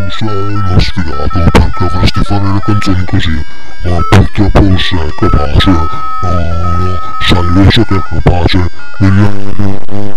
sei uno sfigato perché dovresti fare le canzoni così, ma purtroppo sei capace, no, sai invece che è capace, Emiliano.